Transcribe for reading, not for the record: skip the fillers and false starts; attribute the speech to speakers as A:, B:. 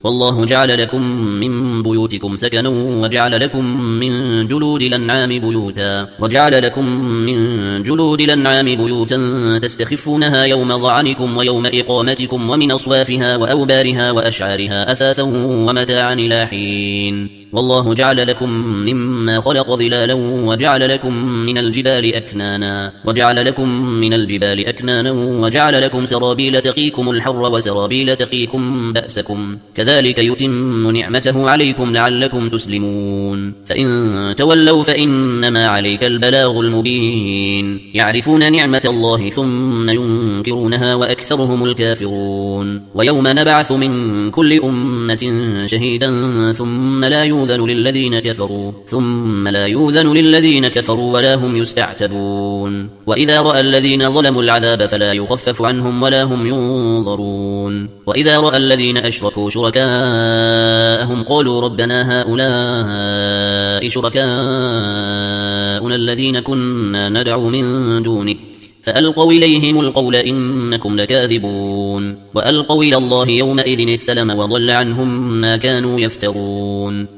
A: والله جعل لكم من بيوتكم سكنا وجعل لكم من جلود الأنعام بيوتا تستخفونها يوم ظعنكم ويوم إقامتكم ومن أصوافها وأوبارها وأشعارها أثاثا ومتاعا إلى حين والله جعل لكم مما خلق ظلالا وجعل لكم من الجبال أكنانا وجعل لكم سرابيل تقيكم الحر وسرابيل تقيكم بأسكم كذلك يتم نعمته عليكم لعلكم تسلمون فإن تولوا فإنما عليك البلاغ المبين يعرفون نعمة الله ثم ينكرونها وأكثرهم الكافرون ويوم نبعث من كل أمة شهيدا ثم لا يؤذن للذين كفروا ولا هم يستعتبون وإذا رأى الذين ظلموا العذاب فلا يخفف عنهم ولا هم ينظرون وإذا رأى الذين أشركوا شركاءهم قالوا ربنا هؤلاء شركاؤنا الذين كنا ندعو من دونك فألقوا إليهم القول إنكم لكاذبون وألقوا إلى الله يومئذ السلم وضل عنهم ما كانوا يفترون